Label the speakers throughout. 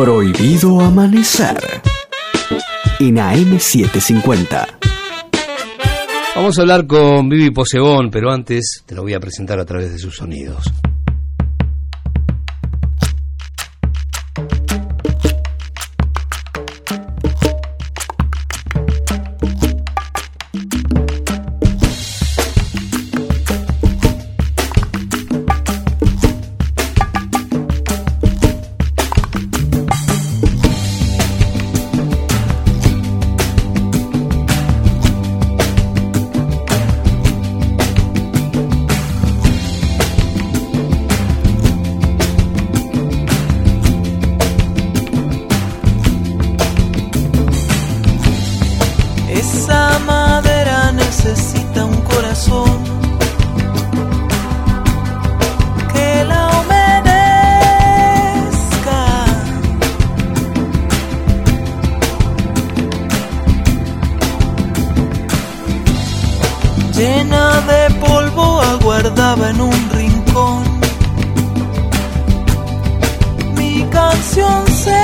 Speaker 1: Prohibido amanecer en AM750.
Speaker 2: Vamos a hablar con Vivi Posebón, pero antes te lo voy a presentar a través de sus sonidos.
Speaker 3: Llena de polvo aguardaba en un rincón mi canción seca.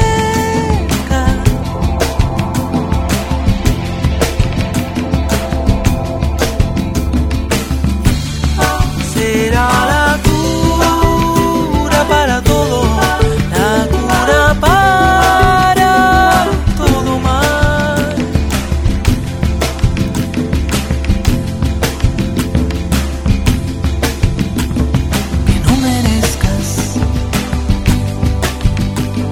Speaker 3: Será la cura para todo, la cura para todo mal. Que no merezcas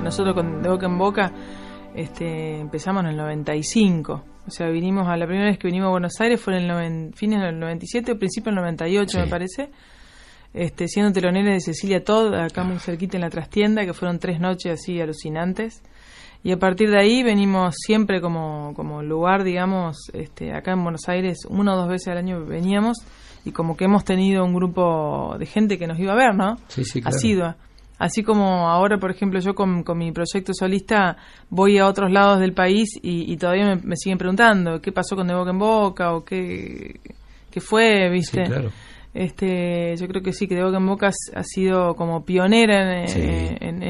Speaker 4: nosotros de Boca en Boca empezamos en el 95. O sea, la primera vez que vinimos a Buenos Aires fue en el fines del 97 o principio del 98, sí, me parece. Siendo telonera de Cecilia Todd, acá muy cerquita en la trastienda, que fueron 3 noches así alucinantes. Y a partir de ahí venimos siempre como lugar, digamos, acá en Buenos Aires, 1 o 2 veces al año veníamos, y como que hemos tenido un grupo de gente que nos iba a ver, ¿no?
Speaker 2: Sí, claro.
Speaker 4: Asidua. Así como ahora, por ejemplo, yo con mi proyecto solista voy a otros lados del país y todavía me siguen preguntando qué pasó con De Boca en Boca o qué fue, ¿viste?
Speaker 2: Sí, claro.
Speaker 4: Yo creo que sí, que De Boca en Boca ha sido como pionera en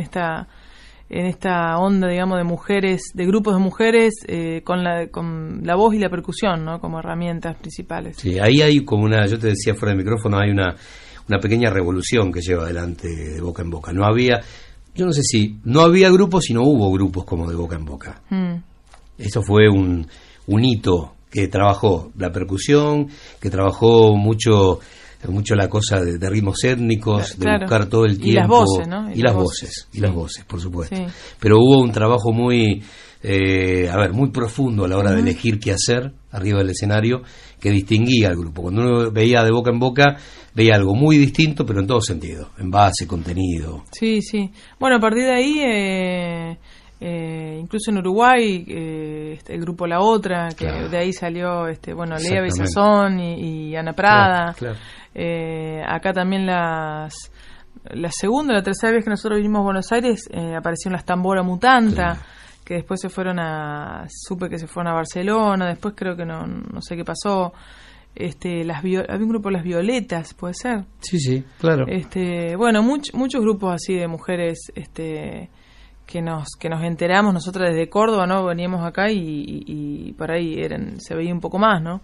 Speaker 4: esta onda, digamos, de mujeres, de grupos de mujeres con la voz y la percusión, ¿no? Como herramientas principales.
Speaker 2: Sí, ahí hay como yo te decía fuera del micrófono, hay una pequeña revolución que lleva adelante De Boca en Boca. No había grupos, sino hubo grupos como De Boca en Boca. Eso fue un hito que trabajó la percusión, que trabajó mucho la cosa de ritmos étnicos, de buscar todo el tiempo.
Speaker 4: Y las voces, ¿no?
Speaker 2: Y las voces, por supuesto.
Speaker 4: Sí.
Speaker 2: Pero hubo un trabajo muy profundo a la hora de elegir qué hacer arriba del escenario, que distinguía al grupo. Cuando uno veía De Boca en Boca, veía algo muy distinto, pero en todo sentido, en base, contenido.
Speaker 4: Sí. Bueno, a partir de ahí, incluso en Uruguay, el grupo La Otra, que claro, de ahí salió Lea Besazón y Ana Prada. Claro. Acá también la segunda o la tercera vez que nosotros vinimos a Buenos Aires, aparecieron las Tambora Mutanta. Claro. Que después supe que se fueron a Barcelona, después creo que no sé qué pasó. Había un grupo, Las Violetas, ¿puede ser?
Speaker 2: Sí, claro.
Speaker 4: Muchos grupos así de mujeres que nos enteramos nosotras desde Córdoba, ¿no? Veníamos acá y por ahí se veía un poco más, ¿no?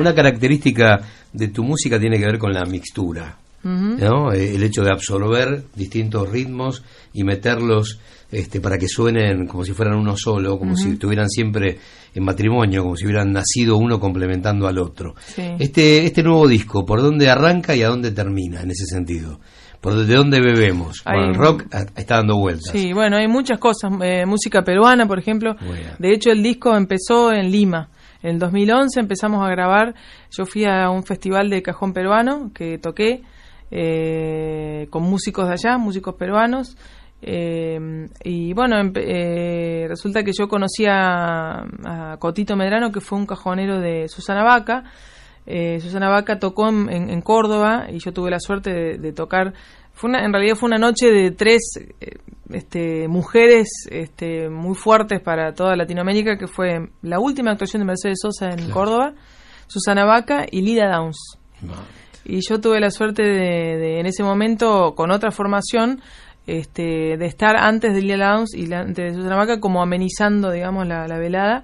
Speaker 2: Una característica de tu música tiene que ver con la mixtura, ¿no? El hecho de absorber distintos ritmos y meterlos para que suenen como si fueran uno solo, como si estuvieran siempre en matrimonio, como si hubieran nacido uno complementando al otro. Sí. Este nuevo disco, ¿por dónde arranca y a dónde termina en ese sentido? ¿De dónde bebemos? Bueno, el rock está dando vueltas.
Speaker 4: Sí, bueno, hay muchas cosas. Música peruana, por ejemplo. De hecho, el disco empezó en Lima. En el 2011 empezamos a grabar. Yo fui a un festival de cajón peruano que toqué con músicos de allá, músicos peruanos. Y bueno, resulta que yo conocí a Cotito Medrano, que fue un cajonero de Susana Baca. Susana Baca tocó en Córdoba y yo tuve la suerte de tocar. En realidad fue una noche de 3 mujeres muy fuertes para toda Latinoamérica, que fue la última actuación de Mercedes Sosa en Córdoba, Susana Baca y Lila Downs. Y yo tuve la suerte de en ese momento, con otra formación, de estar antes de Lila Downs y antes de Susana Baca, como amenizando, digamos, la velada.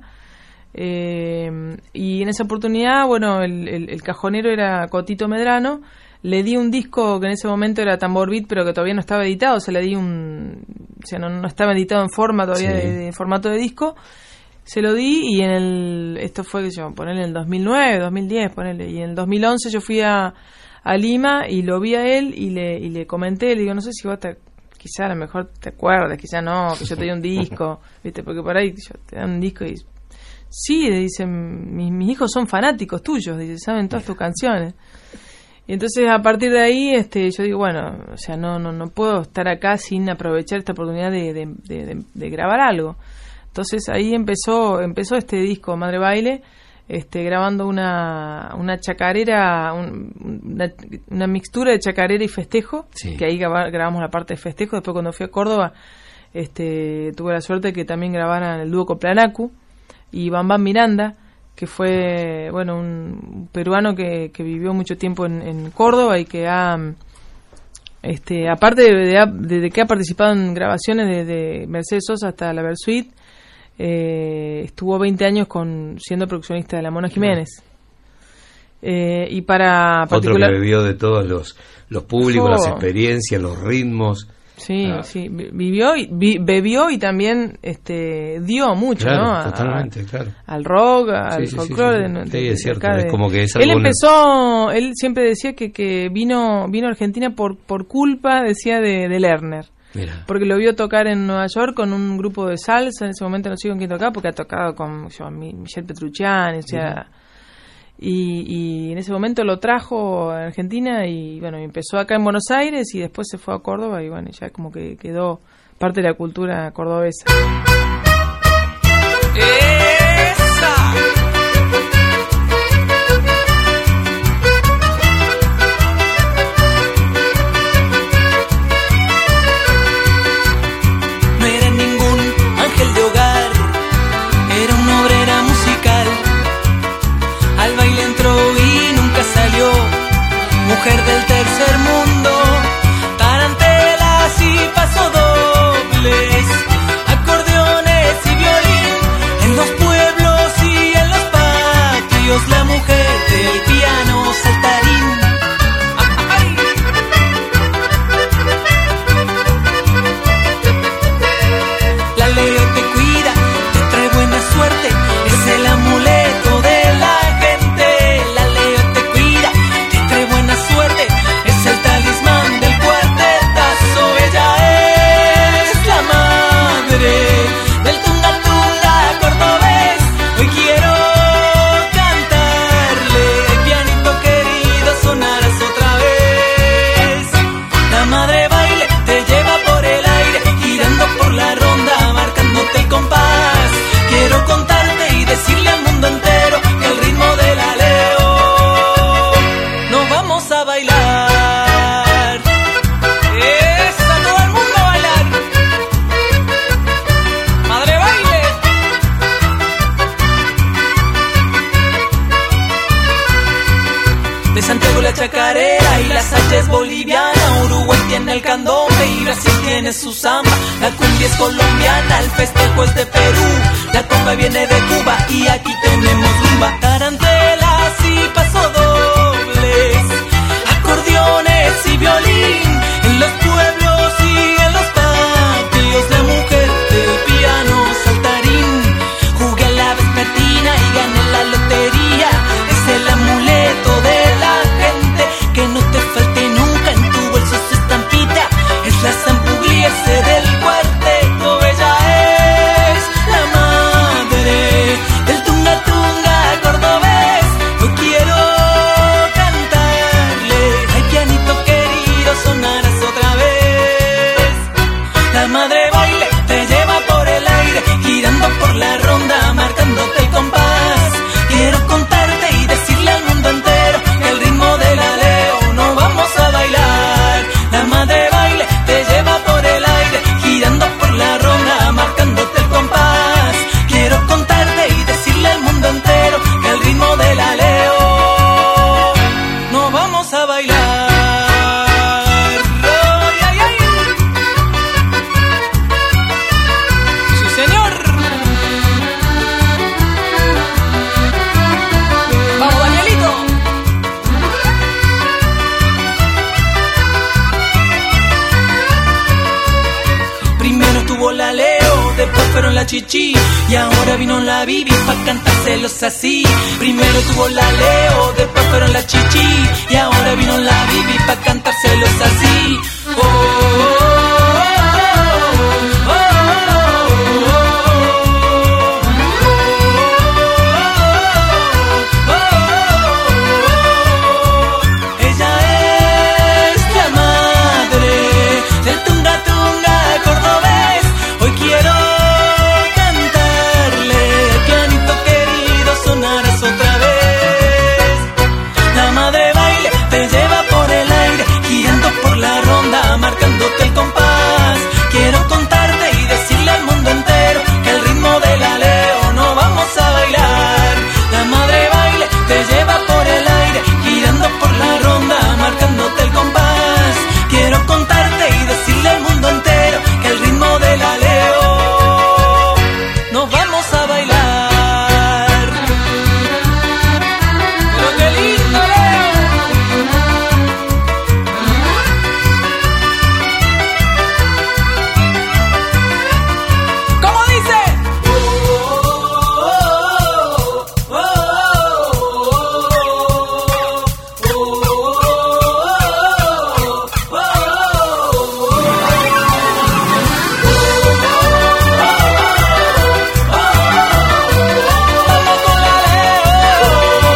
Speaker 4: Y en esa oportunidad, bueno, el cajonero era Cotito Medrano. Le di un disco que en ese momento era Tambor Beat, pero que todavía no estaba editado. Se le di no estaba editado en forma todavía, de formato de disco. Se lo di y esto fue, ponerle en el 2009, 2010, ponerle. Y en el 2011 yo fui a Lima y lo vi a él y le comenté, le digo, no sé si vos quizá a lo mejor te acuerdas, quizá no, que yo te di un disco, ¿viste? Porque por ahí te dan un disco y... Sí, dicen, mis hijos son fanáticos tuyos, dice, saben todas tus canciones. Y entonces a partir de ahí yo digo, bueno, o sea, no puedo estar acá sin aprovechar esta oportunidad de grabar algo. Entonces ahí empezó este disco, Madre Baile, grabando una chacarera, una mixtura de chacarera y festejo, que ahí grabamos la parte de festejo. Después cuando fui a Córdoba, tuve la suerte de que también grabaran el dúo Coplanacu y Bam Bam Miranda, que fue, bueno, un peruano que vivió mucho tiempo en Córdoba y que ha, aparte de que ha participado en grabaciones desde Mercedes Sosa hasta la Versuit, estuvo 20 años siendo produccionista de La Mona Jiménez. Y para particular...
Speaker 2: Otro que bebió de todos los públicos, las experiencias, los ritmos.
Speaker 4: Sí, sí, bebió y también dio mucho,
Speaker 2: claro,
Speaker 4: ¿no?
Speaker 2: Totalmente, claro.
Speaker 4: Al rock, al folclore.
Speaker 2: Sí, es cierto, es como que es
Speaker 4: algo... Él siempre decía que vino a Argentina por culpa, decía, de Lerner. Mira. Porque lo vio tocar en Nueva York con un grupo de salsa. En ese momento no sé con quién tocaba, porque ha tocado con Michel Petrucciani, o sea... Y en ese momento lo trajo a Argentina y bueno, empezó acá en Buenos Aires y después se fue a Córdoba y bueno, ya como que quedó parte de la cultura cordobesa.
Speaker 3: No era ningún ángel de hogar, era una obrera musical. Al baile entró y nunca salió, mujer del tercer mundo, tarantelas y pasodobles, acordeones y violín, en los pueblos y en los patios, la mujer del piano saltarín. La ley te cuida, te trae buena suerte, es el amuleto de la chacarera y la salsa es boliviana, Uruguay tiene el candombe y Brasil tiene su samba, la cumbia es colombiana, el festejo es de Perú, la comba viene de Cuba y aquí tenemos rumba, tarantelas y y pasodobles, acordeones y violín, en los pueblos y en los patios, la mujer del piano saltarín. Jugué a la vespertina y gané la lotería, es el amuleto de la gente, que no te falte nunca en tu bolso su estampita, es la zampugliese del cuarteto. Ella es la madre del tunga tunga cordobés. Hoy quiero cantarle, ay pianito querido, sonarás otra vez. La madre baile, te lleva por el aire, girando por la ronda, marcándote el compás. Quiero contarte y decirle al mundo entero que el ritmo de la Leo no vamos a bailar. La madre baile, te lleva por el aire, girando por la ronda, marcándote el compás. Quiero contarte y decirle al mundo entero que el ritmo de la Leo no vamos a bailar. Ay, ay, ay. Sí, señor. Vamos, Danielito. Primero tuvo la Leo, después fueron la Chichi, y ahora vino la Bibi pa' cantárselos así. Primero tuvo la Leo, después fueron la Chichi, y ahora vino la Bibi pa' cantárselos así. Oh, oh, oh, oh, oh, oh. Ella es la madre del tunga tunga cordobés. Hoy quiero cantarle, pianito querido, sonarás otra vez. La madre baile, te lleva por el aire, girando por la ronda, marcándote el compás. Quiero contarte y decirle al mundo entero que el ritmo de la Leo no vamos a bailar. La madre baile, te lleva por el aire, girando por la ronda, marcándote el compás. Quiero contarte y decirle al mundo entero que el ritmo de la Leo no vamos a bailar. Pero qué lindo, Leo. ¿Cómo dice? Vamos con la Leo,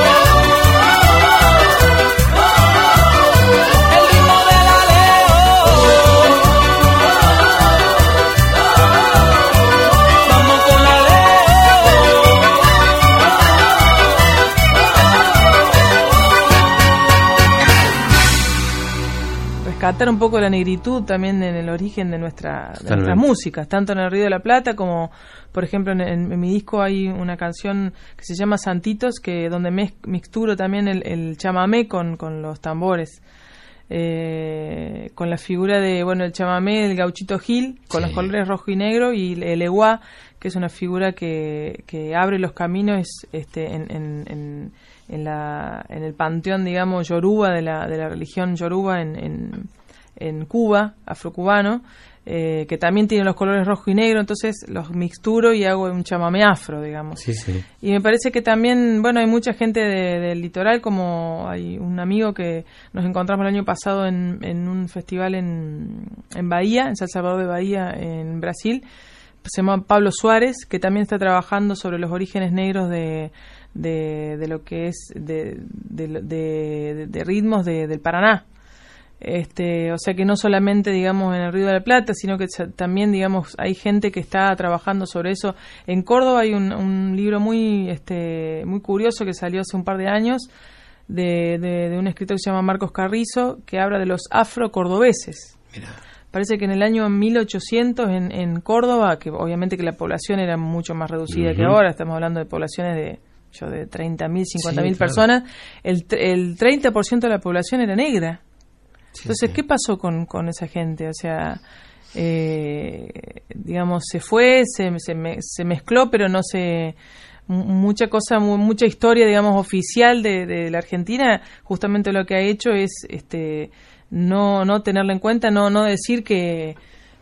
Speaker 3: el ritmo de la Leo. Vamos con la Leo.
Speaker 4: Rescatar un poco la negritud también en el origen de nuestras músicas, tanto en el Río de la Plata como, por ejemplo, en mi disco hay una canción que se llama Santitos, que donde mixturo también el chamamé con los tambores. Con la figura de, bueno, el chamamé, el gauchito Gil, con los colores rojo y negro, y el eguá, que es una figura que abre los caminos en el panteón, digamos, yoruba, de la religión yoruba en Cuba, afrocubano, que también tiene los colores rojo y negro, entonces los mixturo y hago un chamamé afro, digamos.
Speaker 2: Sí, sí.
Speaker 4: Y me parece que también, bueno, hay mucha gente del litoral, como hay un amigo que nos encontramos el año pasado en un festival en Bahía, en San Salvador de Bahía, en Brasil. Se llama Pablo Suárez, que también está trabajando sobre los orígenes negros de lo que es de ritmos del Paraná. O sea que no solamente, digamos, en el Río de la Plata, sino que también, digamos, hay gente que está trabajando sobre eso. En Córdoba hay un libro muy curioso que salió hace un par de años de un escritor que se llama Marcos Carrizo, que habla de los afro-cordobeses.
Speaker 2: Mirá.
Speaker 4: Parece que en el año 1800 en Córdoba, que obviamente que la población era mucho más reducida que ahora, estamos hablando de poblaciones de 30.000, 50.000 personas, el 30% de la población era negra. Entonces, ¿qué pasó con esa gente? O sea, digamos, se fue, se mezcló, pero no se... mucha historia, digamos, oficial de la Argentina, justamente lo que ha hecho es no tenerla en cuenta, no decir que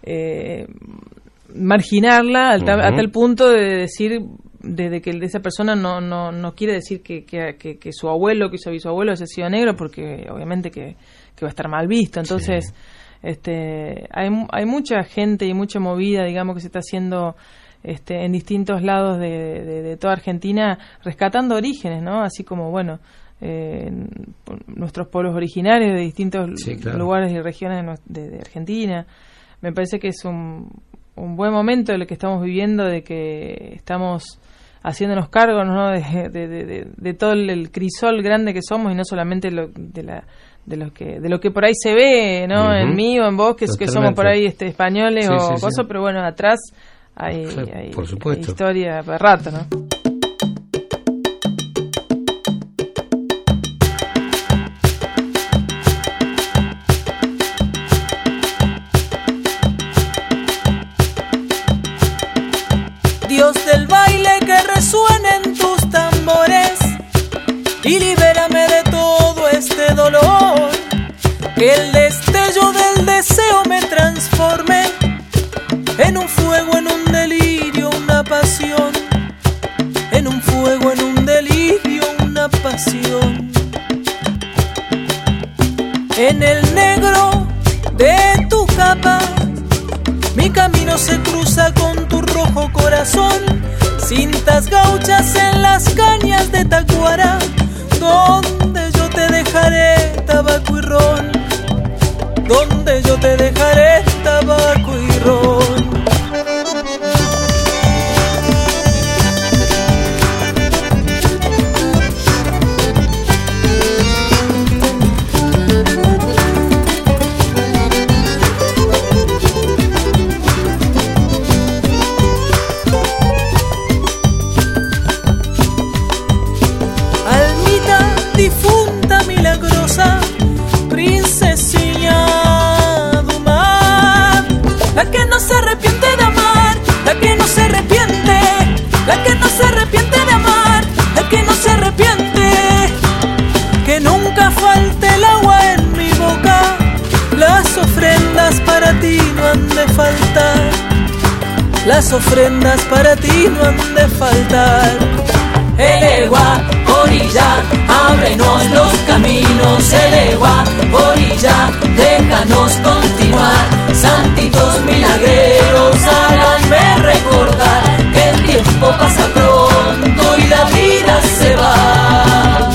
Speaker 4: marginarla a tal punto de decir de que esa persona no quiere decir que su abuelo, que su bisabuelo haya sido negro, porque obviamente que va a estar mal visto. Entonces, hay mucha gente y mucha movida, digamos, que se está haciendo en distintos lados de toda Argentina, rescatando orígenes, ¿no? Así como, bueno, nuestros pueblos originarios de distintos lugares y regiones de Argentina. Me parece que es un buen momento el que estamos viviendo, de que estamos haciéndonos cargo, ¿no? de todo el crisol grande que somos, y no solamente de lo que por ahí se ve, ¿no? En mí o en vos, que somos por ahí españoles cosas, pero bueno, atrás hay historia para rato, ¿no?
Speaker 3: Dios del baile, que resuenen tus tambores y libérame de todo este dolor. Que el destello del deseo me transforme en un fuego, en un delirio, una pasión. En un fuego, en un delirio, una pasión. En el negro de tu capa mi camino se cruza con tu rojo corazón. Cintas gauchas en las cañas de Tacuara, donde yo te dejaré tabaco y ron. Donde yo te dejaré tabaco y ron. Difunta milagrosa, princesilla do mar, la que no se arrepiente de amar, la que no se arrepiente, la que no se arrepiente de amar, la que no se arrepiente. Que nunca falte el agua en mi boca, las ofrendas para ti no han de faltar, las ofrendas para ti no han de faltar. El Egua, orilla, ábrenos los caminos. El Egua, orilla, déjanos continuar. Santitos milagreros, háganme recordar que el tiempo pasa pronto y la vida se va.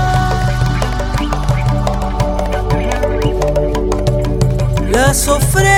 Speaker 3: Las ofrendas